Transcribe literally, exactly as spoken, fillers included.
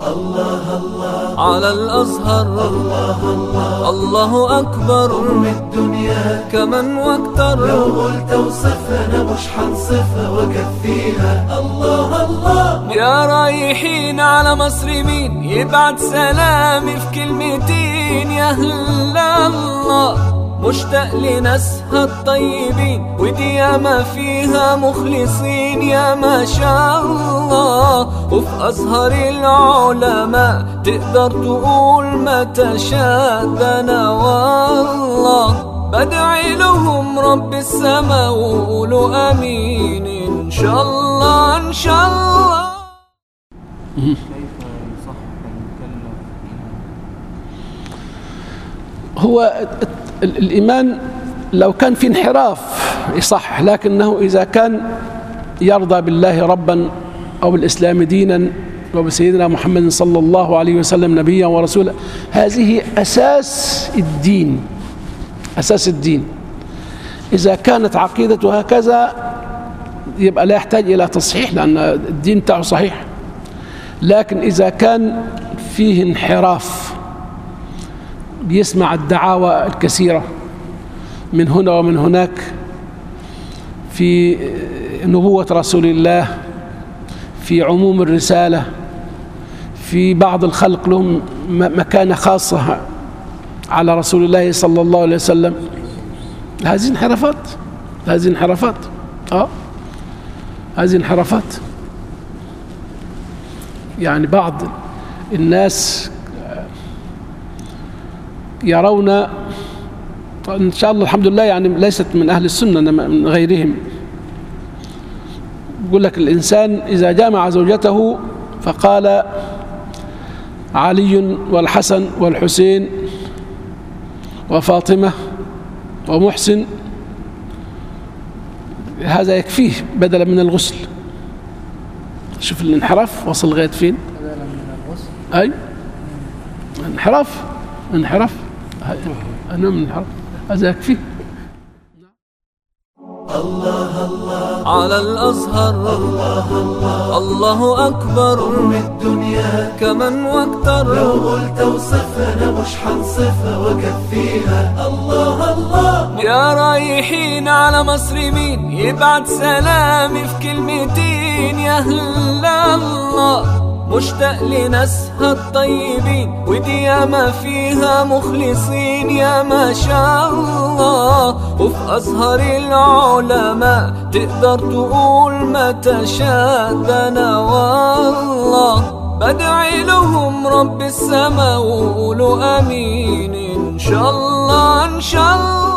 الله الله على الأزهر، الله الله الله أكبر أم الدنيا كمن واكتر. لو قلت وصفنا مش حنصفها وكفيها. الله الله يا رايحين على مصر مين يبعت سلامي في كلمتين؟ يا هلا الله مشتاق لناسها الطيبين، ودي ياما فيها مخلصين يا ما شاء الله. وفي أزهر العلماء تقدر تقول ما تشاء. ده أنا والله بدعي لهم رب السماء وقولوا آمين إن شاء الله إن شاء الله. هو الإيمان لو كان في انحراف يصح، لكنه إذا كان يرضى بالله ربا أو بالإسلام دينا وبسيدنا محمد صلى الله عليه وسلم نبيا ورسولا، هذه أساس الدين، أساس الدين. إذا كانت عقيدته هكذا يبقى لا يحتاج إلى تصحيح لأن الدين بتاعه صحيح. لكن إذا كان فيه انحراف، بيسمع الدعاوى الكثيرة من هنا ومن هناك في نبوة رسول الله، في عموم الرسالة، في بعض الخلق لهم مكانة خاصة على رسول الله صلى الله عليه وسلم. هذه انحرافات، هذه انحرافات اه هذه انحرافات. يعني بعض الناس يرون إن شاء الله الحمد لله يعني ليست من أهل السنة إنما من غيرهم، يقول لك الإنسان إذا جامع زوجته فقال علي والحسن والحسين وفاطمة ومحسن هذا يكفيه بدلا من الغسل. شوف الانحراف وصل لغاية فين. بدلا من الغسل أي انحراف، انحراف أنا من انحراف هذا يكفيه. الله الله على الأزهر، الله الله الله أكبر أم الدنيا كمن واكتر. لو قلت وصفنا مش حنصفها وكفيها. الله الله يا رايحين على مصر مين يبعت سلامي في كلمتين؟ يا هلا الله مشتاق لناسها الطيبين، ودي ياما فيها مخلصين يا ما شاء الله. وفي أزهر العلماء تقدر تقول ما تشاء. ده أنا والله بدعي لهم رب السماء وقولوا آمين إن شاء الله إن شاء الله.